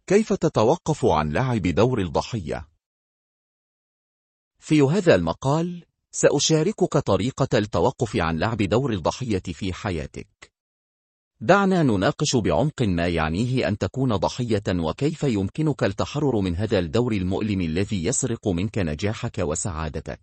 كيف تتوقف عن لعب دور الضحية؟ في هذا المقال سأشاركك طريقة التوقف عن لعب دور الضحية في حياتك. دعنا نناقش بعمق ما يعنيه أن تكون ضحية وكيف يمكنك التحرر من هذا الدور المؤلم الذي يسرق منك نجاحك وسعادتك.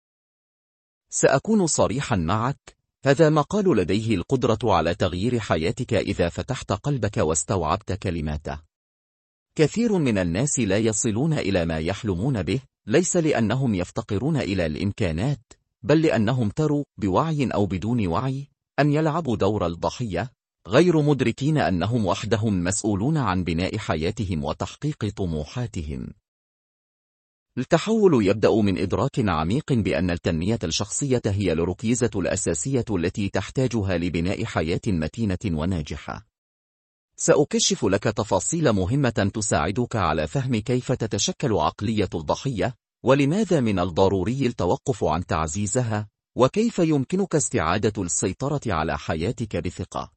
سأكون صريحا معك، هذا مقال لديه القدرة على تغيير حياتك إذا فتحت قلبك واستوعبت كلماته. كثير من الناس لا يصلون إلى ما يحلمون به، ليس لأنهم يفتقرون إلى الإمكانات، بل لأنهم تروا بوعي أو بدون وعي أن يلعبوا دور الضحية، غير مدركين أنهم وحدهم مسؤولون عن بناء حياتهم وتحقيق طموحاتهم. التحول يبدأ من إدراك عميق بأن التنمية الشخصية هي الركيزة الأساسية التي تحتاجها لبناء حياة متينة وناجحة. سأكشف لك تفاصيل مهمة تساعدك على فهم كيف تتشكل عقلية الضحية، ولماذا من الضروري التوقف عن تعزيزها، وكيف يمكنك استعادة السيطرة على حياتك بثقة.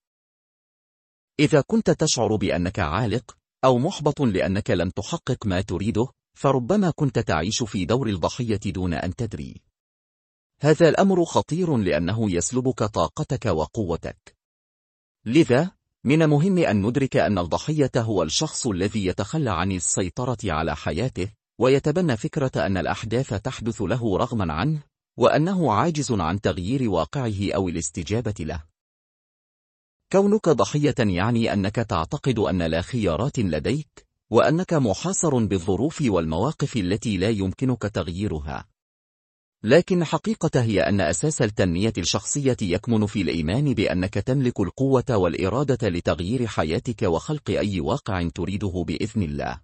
إذا كنت تشعر بأنك عالق أو محبط لأنك لم تحقق ما تريده، فربما كنت تعيش في دور الضحية دون أن تدري. هذا الأمر خطير لأنه يسلبك طاقتك وقوتك. لذا من المهم أن ندرك أن الضحية هو الشخص الذي يتخلى عن السيطرة على حياته، ويتبنى فكرة أن الأحداث تحدث له رغما عنه، وأنه عاجز عن تغيير واقعه أو الاستجابة له. كونك ضحية يعني أنك تعتقد أن لا خيارات لديك، وأنك محاصر بالظروف والمواقف التي لا يمكنك تغييرها. لكن الحقيقة هي أن أساس التنمية الشخصية يكمن في الإيمان بأنك تملك القوة والإرادة لتغيير حياتك وخلق أي واقع تريده بإذن الله.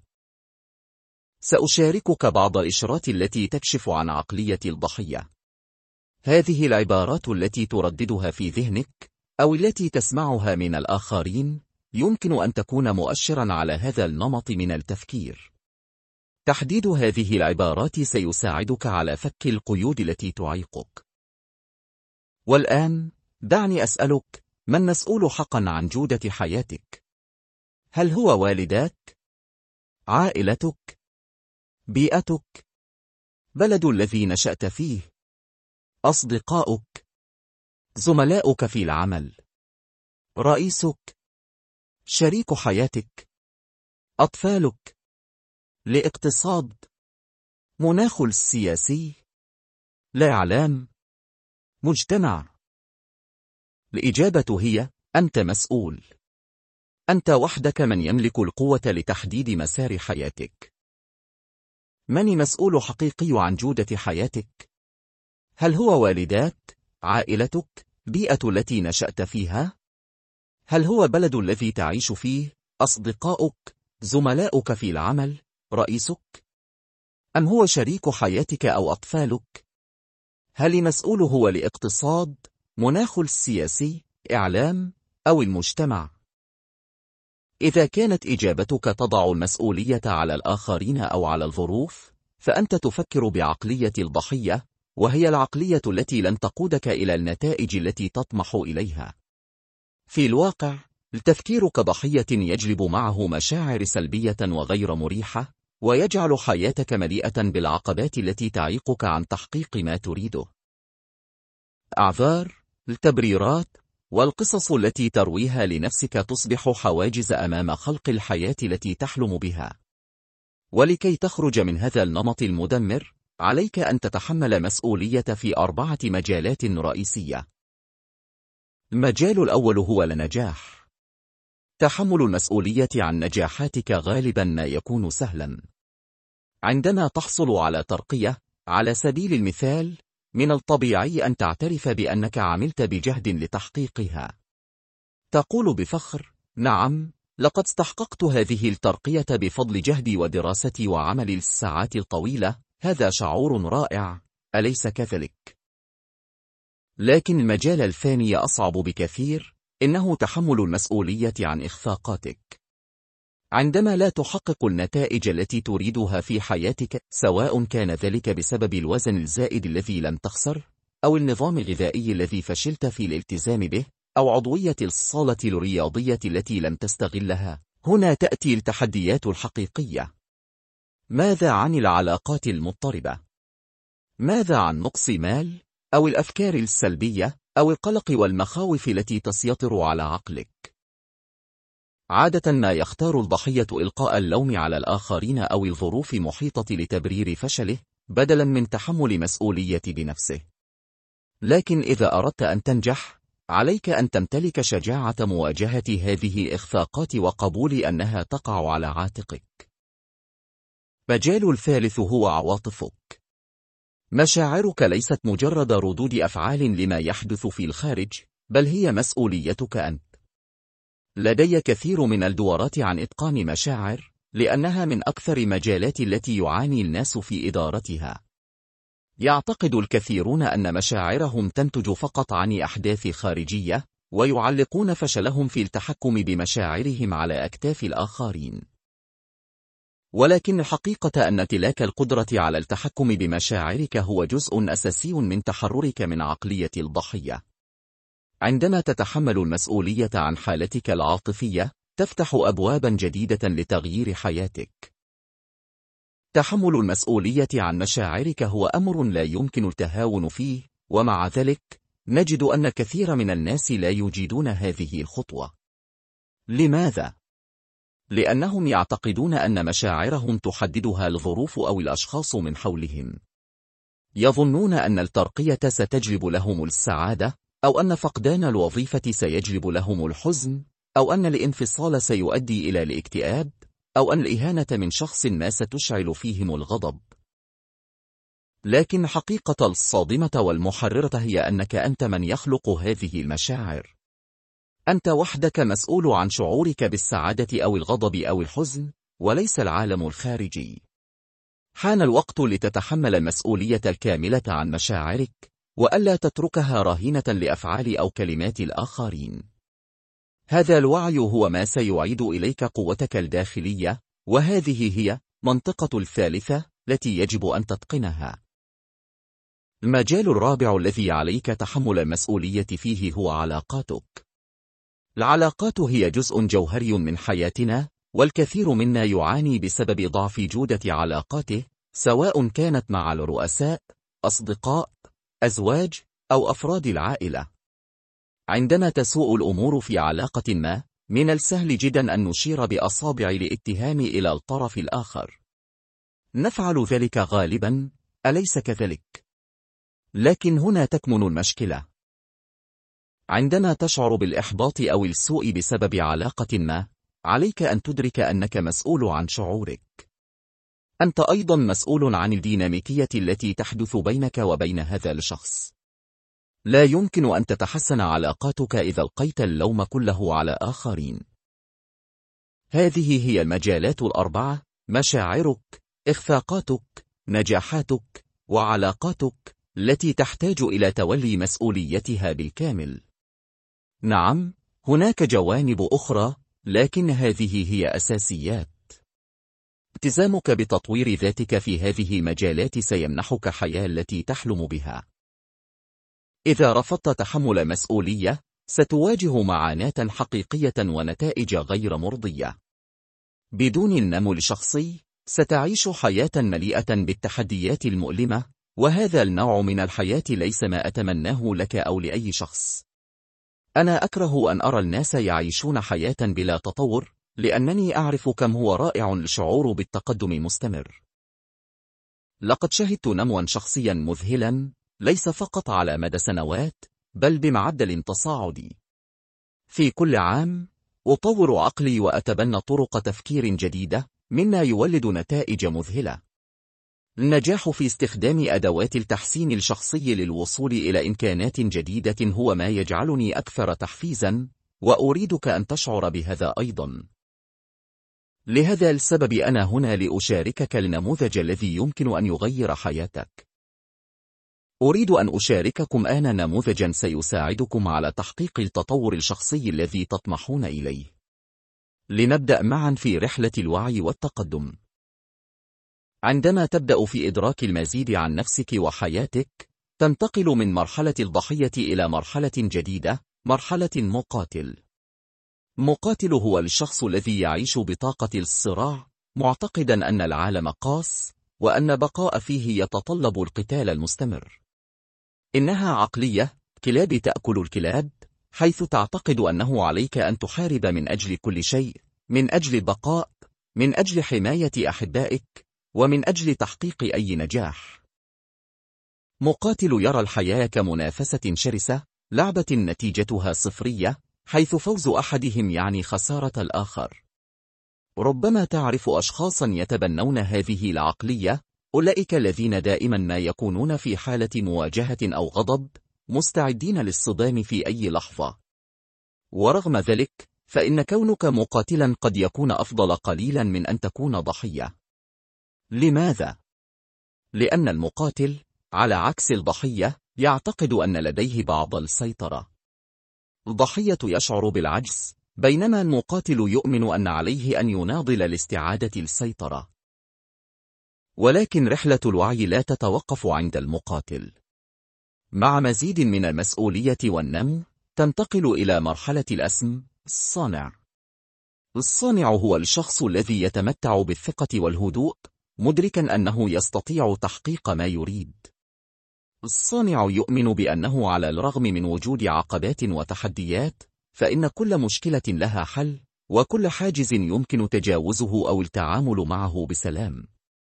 سأشاركك بعض الإشارات التي تكشف عن عقلية الضحية. هذه العبارات التي ترددها في ذهنك أو التي تسمعها من الآخرين يمكن أن تكون مؤشرا على هذا النمط من التفكير. تحديد هذه العبارات سيساعدك على فك القيود التي تعيقك. والآن دعني أسألك، من مسؤول حقا عن جودة حياتك؟ هل هو والداك؟ عائلتك؟ بيئتك؟ بلد الذي نشأت فيه؟ أصدقاؤك؟ زملاؤك في العمل؟ رئيسك؟ شريك حياتك؟ أطفالك؟ الاقتصاد؟ مناخ السياسي؟ الإعلام؟ مجتمع؟ الإجابة هي: أنت مسؤول. أنت وحدك من يملك القوة لتحديد مسار حياتك. من المسؤول حقيقي عن جودة حياتك؟ هل هو والداك؟ عائلتك؟ بيئة التي نشأت فيها؟ هل هو بلد الذي تعيش فيه؟ أصدقاؤك؟ زملاؤك في العمل؟ رئيسك؟ أم هو شريك حياتك أو أطفالك؟ هل المسؤول هو الاقتصاد؟ مناخ السياسي؟ إعلام؟ أو المجتمع؟ إذا كانت إجابتك تضع المسؤولية على الآخرين أو على الظروف، فأنت تفكر بعقلية الضحية، وهي العقلية التي لن تقودك إلى النتائج التي تطمح إليها. في الواقع، التفكير كضحية يجلب معه مشاعر سلبية وغير مريحة، ويجعل حياتك مليئة بالعقبات التي تعيقك عن تحقيق ما تريده. أعذار، التبريرات، والقصص التي ترويها لنفسك تصبح حواجز أمام خلق الحياة التي تحلم بها. ولكي تخرج من هذا النمط المدمر، عليك أن تتحمل مسؤولية في 4 مجالات رئيسية. المجال الأول هو النجاح. تحمل المسؤولية عن نجاحاتك غالبا ما يكون سهلا. عندما تحصل على ترقية، على سبيل المثال، من الطبيعي أن تعترف بأنك عملت بجهد لتحقيقها. تقول بفخر: نعم، لقد استحققت هذه الترقية بفضل جهدي ودراستي وعملي الساعات الطويلة. هذا شعور رائع، أليس كذلك؟ لكن المجال الثاني أصعب بكثير، إنه تحمل المسؤولية عن إخفاقاتك. عندما لا تحقق النتائج التي تريدها في حياتك، سواء كان ذلك بسبب الوزن الزائد الذي لم تخسر، أو النظام الغذائي الذي فشلت في الالتزام به، أو عضوية الصالة الرياضية التي لم تستغلها، هنا تأتي التحديات الحقيقية. ماذا عن العلاقات المضطربة؟ ماذا عن نقص مال، أو الأفكار السلبية، أو القلق والمخاوف التي تسيطر على عقلك؟ عادة ما يختار الضحية إلقاء اللوم على الآخرين أو الظروف المحيطة لتبرير فشله، بدلاً من تحمل مسؤولية بنفسه. لكن إذا أردت أن تنجح، عليك أن تمتلك شجاعة مواجهة هذه الإخفاقات وقبول أنها تقع على عاتقك. مجال الثالث هو عواطفك. مشاعرك ليست مجرد ردود أفعال لما يحدث في الخارج، بل هي مسؤوليتك أنت. لدي كثير من الدورات عن إتقان مشاعر، لأنها من أكثر مجالات التي يعاني الناس في إدارتها. يعتقد الكثيرون أن مشاعرهم تنتج فقط عن أحداث خارجية، ويعلقون فشلهم في التحكم بمشاعرهم على أكتاف الآخرين. ولكن الحقيقة أن تلك القدرة على التحكم بمشاعرك هو جزء أساسي من تحررك من عقلية الضحية. عندما تتحمل المسؤولية عن حالتك العاطفية، تفتح أبوابا جديدة لتغيير حياتك. تحمل المسؤولية عن مشاعرك هو أمر لا يمكن التهاون فيه، ومع ذلك نجد أن كثير من الناس لا يجيدون هذه الخطوة. لماذا؟ لأنهم يعتقدون أن مشاعرهم تحددها الظروف أو الأشخاص من حولهم. يظنون أن الترقية ستجلب لهم السعادة، أو أن فقدان الوظيفة سيجلب لهم الحزن، أو أن الانفصال سيؤدي إلى الاكتئاب، أو أن الإهانة من شخص ما ستشعل فيهم الغضب. لكن الحقيقة الصادمة والمحررة هي أنك أنت من يخلق هذه المشاعر. أنت وحدك مسؤول عن شعورك بالسعادة أو الغضب أو الحزن، وليس العالم الخارجي. حان الوقت لتتحمل المسؤولية الكاملة عن مشاعرك، وألا تتركها راهنة لأفعال أو كلمات الآخرين. هذا الوعي هو ما سيعيد إليك قوتك الداخلية، وهذه هي منطقة الثالثة التي يجب أن تتقنها. المجال الرابع الذي عليك تحمل المسؤولية فيه هو علاقاتك. العلاقات هي جزء جوهري من حياتنا، والكثير منا يعاني بسبب ضعف جودة علاقاته، سواء كانت مع الرؤساء، أصدقاء، أزواج، أو أفراد العائلة. عندما تسوء الأمور في علاقة ما، من السهل جدا أن نشير بأصابع الاتهام إلى الطرف الآخر. نفعل ذلك غالبا، أليس كذلك؟ لكن هنا تكمن المشكلة. عندما تشعر بالإحباط أو السوء بسبب علاقة ما، عليك أن تدرك أنك مسؤول عن شعورك. أنت أيضا مسؤول عن الديناميكية التي تحدث بينك وبين هذا الشخص. لا يمكن أن تتحسن علاقاتك إذا ألقيت اللوم كله على آخرين. هذه هي المجالات الأربعة: مشاعرك، إخفاقاتك، نجاحاتك، وعلاقاتك، التي تحتاج إلى تولي مسؤوليتها بالكامل. نعم، هناك جوانب أخرى، لكن هذه هي أساسيات. التزامك بتطوير ذاتك في هذه المجالات سيمنحك حياة التي تحلم بها. إذا رفضت تحمل مسؤولية، ستواجه معاناة حقيقية ونتائج غير مرضية. بدون النمو الشخصي، ستعيش حياة مليئة بالتحديات المؤلمة، وهذا النوع من الحياة ليس ما أتمناه لك أو لأي شخص. أنا أكره أن أرى الناس يعيشون حياة بلا تطور، لأنني أعرف كم هو رائع الشعور بالتقدم مستمر. لقد شهدت نموا شخصيا مذهلا، ليس فقط على مدى سنوات، بل بمعدل تصاعدي. في كل عام، أطور عقلي وأتبنى طرق تفكير جديدة، مما يولد نتائج مذهلة. النجاح في استخدام أدوات التحسين الشخصي للوصول إلى إمكانات جديدة هو ما يجعلني أكثر تحفيزا، وأريدك أن تشعر بهذا أيضا. لهذا السبب أنا هنا لأشاركك النموذج الذي يمكن أن يغير حياتك. أريد أن أشارككم آن نموذجا سيساعدكم على تحقيق التطور الشخصي الذي تطمحون إليه. لنبدأ معا في رحلة الوعي والتقدم. عندما تبدأ في إدراك المزيد عن نفسك وحياتك، تنتقل من مرحلة الضحية إلى مرحلة جديدة، مرحلة مقاتل. مقاتل هو الشخص الذي يعيش بطاقة الصراع، معتقدا أن العالم قاس، وأن بقاء فيه يتطلب القتال المستمر. إنها عقلية كلاب تأكل الكلاب، حيث تعتقد أنه عليك أن تحارب من أجل كل شيء، من أجل البقاء، من أجل حماية أحبائك، ومن أجل تحقيق أي نجاح. مقاتل يرى الحياة كمنافسة شرسة، لعبة نتيجتها صفرية، حيث فوز أحدهم يعني خسارة الآخر. ربما تعرف أشخاصا يتبنون هذه العقلية، أولئك الذين دائما ما يكونون في حالة مواجهة أو غضب، مستعدين للصدام في أي لحظة. ورغم ذلك، فإن كونك مقاتلا قد يكون أفضل قليلا من أن تكون ضحية. لماذا؟ لأن المقاتل، على عكس الضحية، يعتقد أن لديه بعض السيطرة. الضحية يشعر بالعجز، بينما المقاتل يؤمن أن عليه أن يناضل لاستعادة السيطرة. ولكن رحلة الوعي لا تتوقف عند المقاتل. مع مزيد من المسؤولية والنمو، تنتقل إلى مرحلة الأسم، الصانع. الصانع هو الشخص الذي يتمتع بالثقة والهدوء، مدركا أنه يستطيع تحقيق ما يريد. الصانع يؤمن بأنه على الرغم من وجود عقبات وتحديات، فإن كل مشكلة لها حل، وكل حاجز يمكن تجاوزه أو التعامل معه بسلام.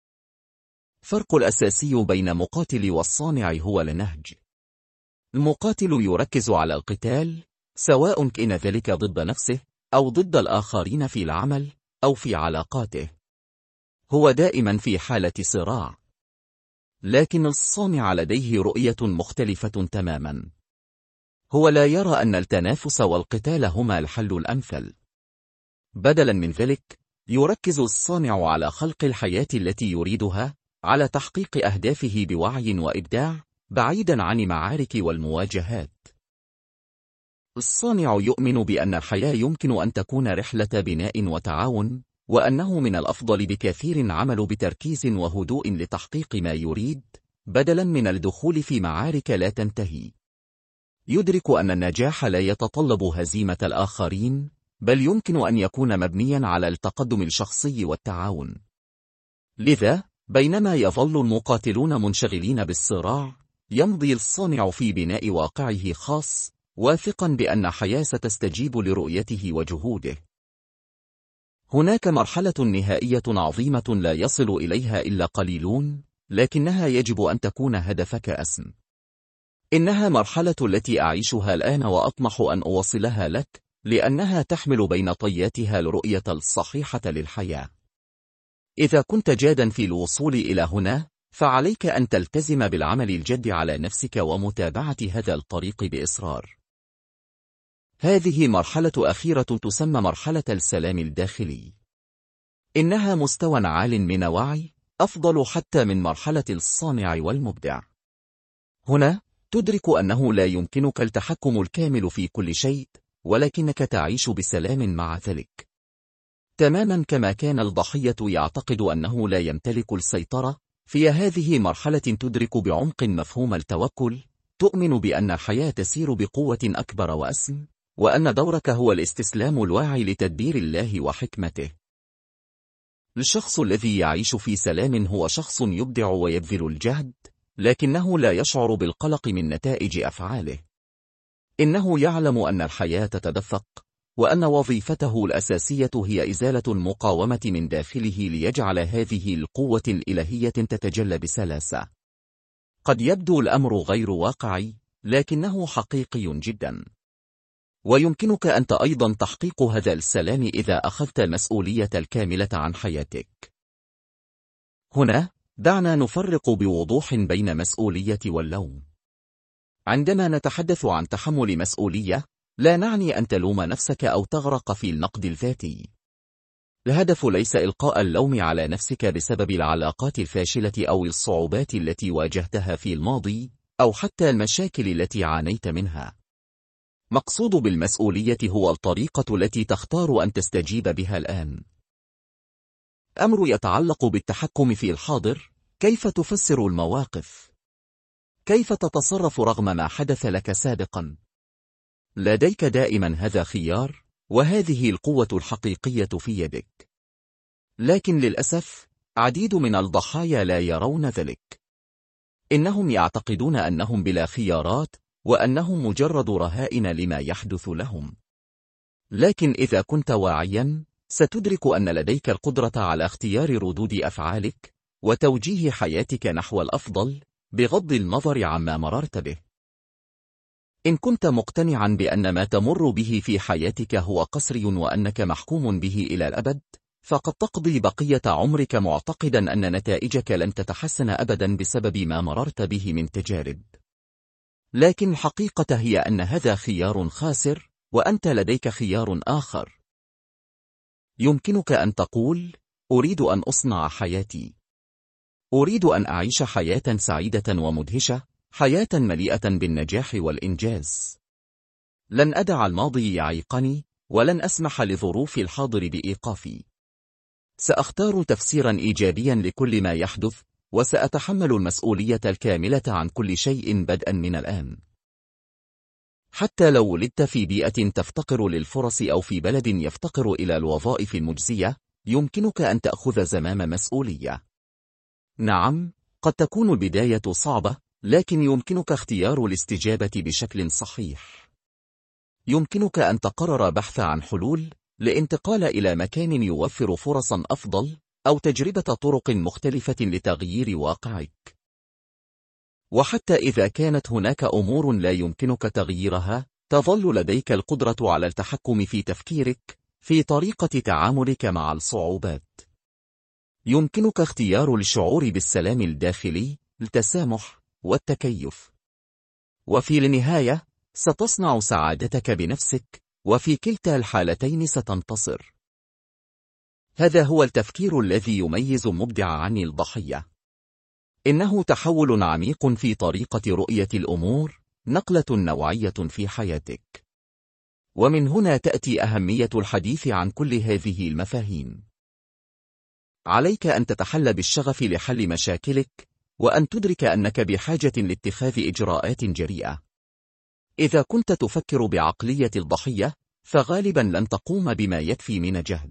الفرق الأساسي بين مقاتل والصانع هو النهج. المقاتل يركز على القتال، سواء كان ذلك ضد نفسه، أو ضد الآخرين في العمل، أو في علاقاته. هو دائما في حالة صراع. لكن الصانع لديه رؤية مختلفة تماما. هو لا يرى أن التنافس والقتال هما الحل الأمثل. بدلا من ذلك، يركز الصانع على خلق الحياة التي يريدها، على تحقيق أهدافه بوعي وإبداع، بعيدا عن المعارك والمواجهات. الصانع يؤمن بأن الحياة يمكن أن تكون رحلة بناء وتعاون، وأنه من الأفضل بكثير عمل بتركيز وهدوء لتحقيق ما يريد، بدلا من الدخول في معارك لا تنتهي. يدرك أن النجاح لا يتطلب هزيمة الآخرين، بل يمكن أن يكون مبنيا على التقدم الشخصي والتعاون. لذا، بينما يظل المقاتلون منشغلين بالصراع، يمضي الصانع في بناء واقعه خاص، واثقا بأن حياة ستستجيب لرؤيته وجهوده. هناك مرحلة نهائية عظيمة لا يصل إليها إلا قليلون، لكنها يجب أن تكون هدفك أسم. إنها مرحلة التي أعيشها الآن وأطمح أن أوصلها لك، لأنها تحمل بين طياتها الرؤية الصحيحة للحياة. إذا كنت جادا في الوصول إلى هنا، فعليك أن تلتزم بالعمل الجد على نفسك ومتابعة هذا الطريق بإصرار. هذه مرحلة أخيرة تسمى مرحلة السلام الداخلي. إنها مستوى عال من وعي، أفضل حتى من مرحلة الصانع والمبدع. هنا، تدرك أنه لا يمكنك التحكم الكامل في كل شيء، ولكنك تعيش بسلام مع ذلك. تماما كما كان الضحية يعتقد أنه لا يمتلك السيطرة، في هذه مرحلة تدرك بعمق مفهوم التوكل، تؤمن بأن الحياة تسير بقوة أكبر وأسم، وأن دورك هو الاستسلام الواعي لتدبير الله وحكمته. الشخص الذي يعيش في سلام هو شخص يبدع ويبذل الجهد، لكنه لا يشعر بالقلق من نتائج أفعاله. إنه يعلم أن الحياة تتدفق، وأن وظيفته الأساسية هي إزالة المقاومة من داخله ليجعل هذه القوة الإلهية تتجلى بسلاسة. قد يبدو الأمر غير واقعي، لكنه حقيقي جدا. ويمكنك أنت أيضا تحقيق هذا السلام إذا أخذت المسؤولية الكاملة عن حياتك. هنا، دعنا نفرق بوضوح بين مسؤولية واللوم. عندما نتحدث عن تحمل مسؤولية، لا نعني أن تلوم نفسك أو تغرق في النقد الذاتي. الهدف ليس إلقاء اللوم على نفسك بسبب العلاقات الفاشلة أو الصعوبات التي واجهتها في الماضي، أو حتى المشاكل التي عانيت منها. مقصود بالمسؤولية هو الطريقة التي تختار أن تستجيب بها الآن. أمر يتعلق بالتحكم في الحاضر. كيف تفسر المواقف؟ كيف تتصرف رغم ما حدث لك سابقا؟ لديك دائما هذا خيار: وهذه القوة الحقيقية في يدك. لكن للأسف، عديد من الضحايا لا يرون ذلك. إنهم يعتقدون أنهم بلا خيارات، وأنهم مجرد رهائن لما يحدث لهم. لكن إذا كنت واعياً، ستدرك أن لديك القدرة على اختيار ردود أفعالك، وتوجيه حياتك نحو الأفضل، بغض النظر عما مررت به. إن كنت مقتنعاً بأن ما تمر به في حياتك هو قسري وأنك محكوم به إلى الأبد، فقد تقضي بقية عمرك معتقداً أن نتائجك لن تتحسن أبداً بسبب ما مررت به من تجارب. لكن الحقيقة هي أن هذا خيار خاسر، وأنت لديك خيار آخر. يمكنك أن تقول: أريد أن أصنع حياتي. أريد أن أعيش حياة سعيدة ومدهشة، حياة مليئة بالنجاح والإنجاز. لن أدع الماضي يعيقني، ولن أسمح لظروف الحاضر بإيقافي. سأختار تفسيرا إيجابيا لكل ما يحدث، وسأتحمل المسؤولية الكاملة عن كل شيء بدءا من الآن. حتى لو ولدت في بيئة تفتقر للفرص أو في بلد يفتقر إلى الوظائف المجزية، يمكنك أن تأخذ زمام مسؤولية. نعم، قد تكون البداية صعبة، لكن يمكنك اختيار الاستجابة بشكل صحيح. يمكنك أن تقرر بحث عن حلول للانتقال إلى مكان يوفر فرصا أفضل، أو تجربة طرق مختلفة لتغيير واقعك. وحتى إذا كانت هناك أمور لا يمكنك تغييرها، تظل لديك القدرة على التحكم في تفكيرك، في طريقة تعاملك مع الصعوبات. يمكنك اختيار الشعور بالسلام الداخلي، التسامح، والتكيف. وفي النهاية، ستصنع سعادتك بنفسك، وفي كلتا الحالتين ستنتصر. هذا هو التفكير الذي يميز المبدع عن الضحية. إنه تحول عميق في طريقة رؤية الأمور، نقلة نوعية في حياتك. ومن هنا تأتي أهمية الحديث عن كل هذه المفاهيم. عليك أن تتحلى بالشغف لحل مشاكلك، وأن تدرك أنك بحاجة لاتخاذ إجراءات جريئة. إذا كنت تفكر بعقلية الضحية، فغالبا لن تقوم بما يكفي من جهد.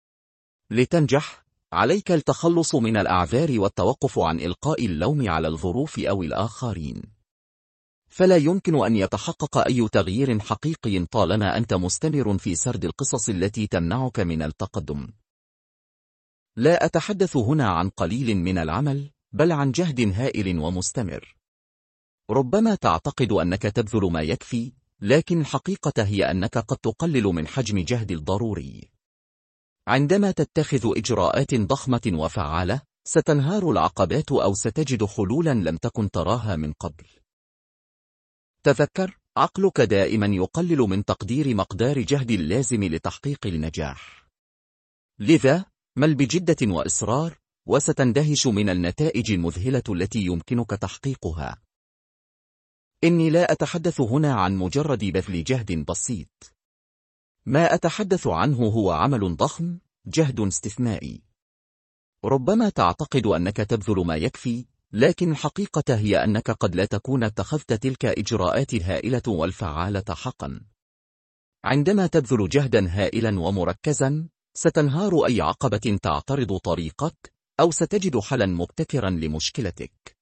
لتنجح، عليك التخلص من الأعذار والتوقف عن إلقاء اللوم على الظروف أو الآخرين. فلا يمكن أن يتحقق أي تغيير حقيقي طالما أنت مستمر في سرد القصص التي تمنعك من التقدم. لا أتحدث هنا عن قليل من العمل، بل عن جهد هائل ومستمر. ربما تعتقد أنك تبذل ما يكفي، لكن الحقيقة هي أنك قد تقلل من حجم جهد الضروري. عندما تتخذ إجراءات ضخمة وفعالة، ستنهار العقبات أو ستجد حلولا لم تكن تراها من قبل. تذكر، عقلك دائما يقلل من تقدير مقدار جهد اللازم لتحقيق النجاح. لذا، مل بجدة وإصرار، وستندهش من النتائج المذهلة التي يمكنك تحقيقها. إني لا أتحدث هنا عن مجرد بذل جهد بسيط. ما أتحدث عنه هو عمل ضخم، جهد استثنائي. ربما تعتقد أنك تبذل ما يكفي، لكن الحقيقة هي أنك قد لا تكون اتخذت تلك إجراءات الهائلة والفعالة حقا. عندما تبذل جهدا هائلا ومركزا، ستنهار أي عقبة تعترض طريقك، أو ستجد حلا مبتكرا لمشكلتك.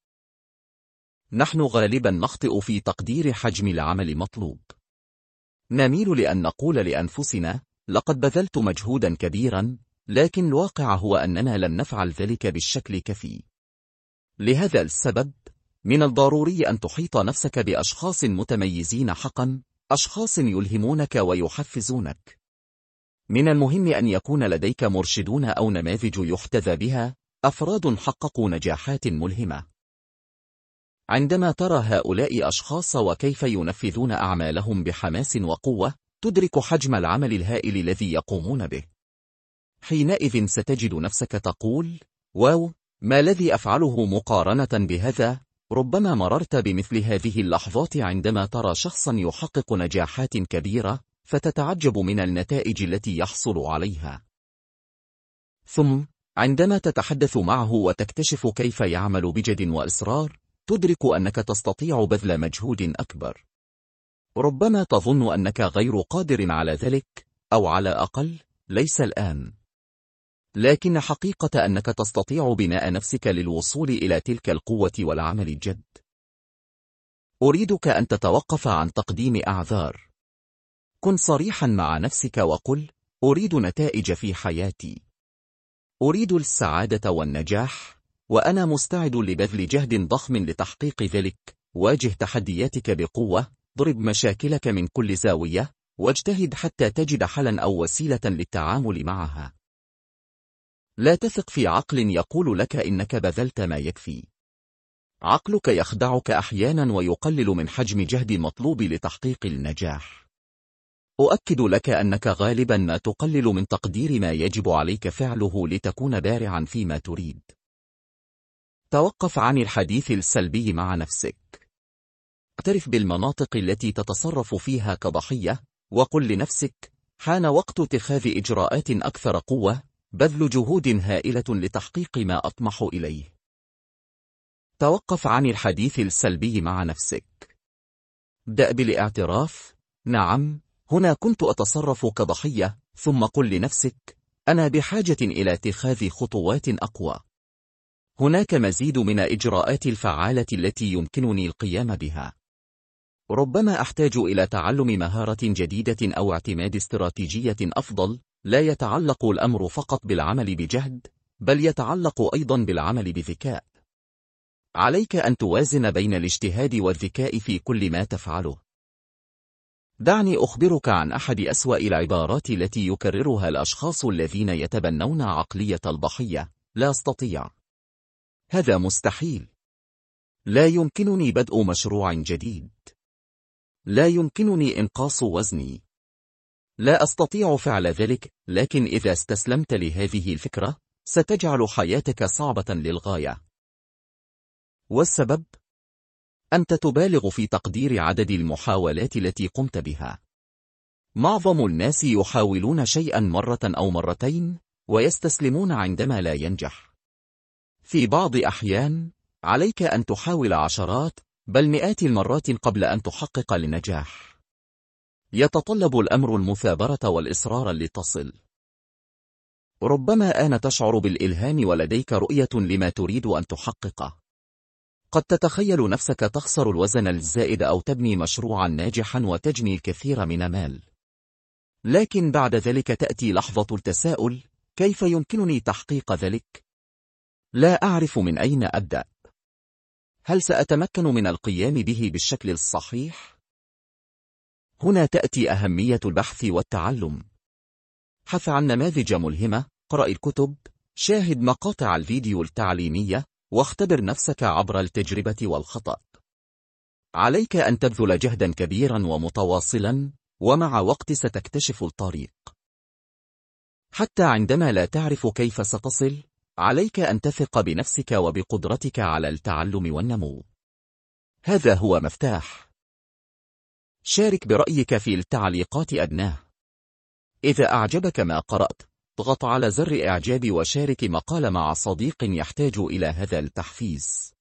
نحن غالبا نخطئ في تقدير حجم العمل المطلوب. نميل لأن نقول لأنفسنا: لقد بذلت مجهودا كبيرا، لكن الواقع هو أننا لم نفعل ذلك بالشكل الكافي. لهذا السبب، من الضروري أن تحيط نفسك بأشخاص متميزين حقا، أشخاص يلهمونك ويحفزونك. من المهم أن يكون لديك مرشدون أو نماذج يحتذى بها، أفراد حققوا نجاحات ملهمة. عندما ترى هؤلاء أشخاص وكيف ينفذون أعمالهم بحماس وقوة، تدرك حجم العمل الهائل الذي يقومون به. حينئذ ستجد نفسك تقول: واو، ما الذي أفعله مقارنة بهذا؟ ربما مررت بمثل هذه اللحظات عندما ترى شخصا يحقق نجاحات كبيرة، فتتعجب من النتائج التي يحصل عليها. ثم، عندما تتحدث معه وتكتشف كيف يعمل بجد وإصرار، تدرك أنك تستطيع بذل مجهود أكبر. ربما تظن أنك غير قادر على ذلك، أو على الأقل ليس الآن. لكن حقيقة أنك تستطيع بناء نفسك للوصول إلى تلك القوة والعمل الجد. أريدك أن تتوقف عن تقديم أعذار. كن صريحا مع نفسك وقل: أريد نتائج في حياتي. أريد السعادة والنجاح، وأنا مستعد لبذل جهد ضخم لتحقيق ذلك. واجه تحدياتك بقوة، ضرب مشاكلك من كل زاوية، واجتهد حتى تجد حلا أو وسيلة للتعامل معها. لا تثق في عقل يقول لك إنك بذلت ما يكفي. عقلك يخدعك أحيانا ويقلل من حجم جهد المطلوب لتحقيق النجاح. أؤكد لك أنك غالبا ما تقلل من تقدير ما يجب عليك فعله لتكون بارعا فيما تريد. توقف عن الحديث السلبي مع نفسك. اعترف بالمناطق التي تتصرف فيها كضحية، وقل لنفسك: حان وقت اتخاذ إجراءات أكثر قوة، بذل جهود هائلة لتحقيق ما أطمح إليه. توقف عن الحديث السلبي مع نفسك. ابدأ بالاعتراف: نعم، هنا كنت أتصرف كضحية. ثم قل لنفسك: أنا بحاجة إلى اتخاذ خطوات أقوى. هناك مزيد من الإجراءات الفعالة التي يمكنني القيام بها. ربما أحتاج إلى تعلم مهارة جديدة أو اعتماد استراتيجية أفضل. لا يتعلق الأمر فقط بالعمل بجهد، بل يتعلق أيضا بالعمل بذكاء. عليك أن توازن بين الاجتهاد والذكاء في كل ما تفعله. دعني أخبرك عن أحد أسوأ العبارات التي يكررها الأشخاص الذين يتبنون عقلية الضحية: لا أستطيع. هذا مستحيل. لا يمكنني بدء مشروع جديد. لا يمكنني إنقاص وزني. لا أستطيع فعل ذلك. لكن إذا استسلمت لهذه الفكرة، ستجعل حياتك صعبة للغاية. والسبب؟ أنت تبالغ في تقدير عدد المحاولات التي قمت بها. معظم الناس يحاولون شيئا مرة أو مرتين، ويستسلمون عندما لا ينجح. في بعض الأحيان، عليك أن تحاول عشرات بل مئات المرات قبل أن تحقق النجاح. يتطلب الأمر المثابرة والإصرار لتصل. ربما تشعر بالإلهام ولديك رؤية لما تريد أن تحققه. قد تتخيل نفسك تخسر الوزن الزائد أو تبني مشروعا ناجحا وتجني الكثير من المال. لكن بعد ذلك تأتي لحظة التساؤل: كيف يمكنني تحقيق ذلك؟ لا أعرف من أين أبدأ. هل سأتمكن من القيام به بالشكل الصحيح؟ هنا تأتي أهمية البحث والتعلم. بحث عن نماذج ملهمة، قرأ الكتب، شاهد مقاطع الفيديو التعليمية، واختبر نفسك عبر التجربة والخطأ. عليك أن تبذل جهدا كبيرا ومتواصلا، ومع وقت ستكتشف الطريق. حتى عندما لا تعرف كيف ستصل، عليك أن تثق بنفسك وبقدرتك على التعلم والنمو. هذا هو مفتاح. شارك برأيك في التعليقات أدناه. إذا أعجبك ما قرأت، اضغط على زر إعجاب وشارك مقال مع صديق يحتاج إلى هذا التحفيز.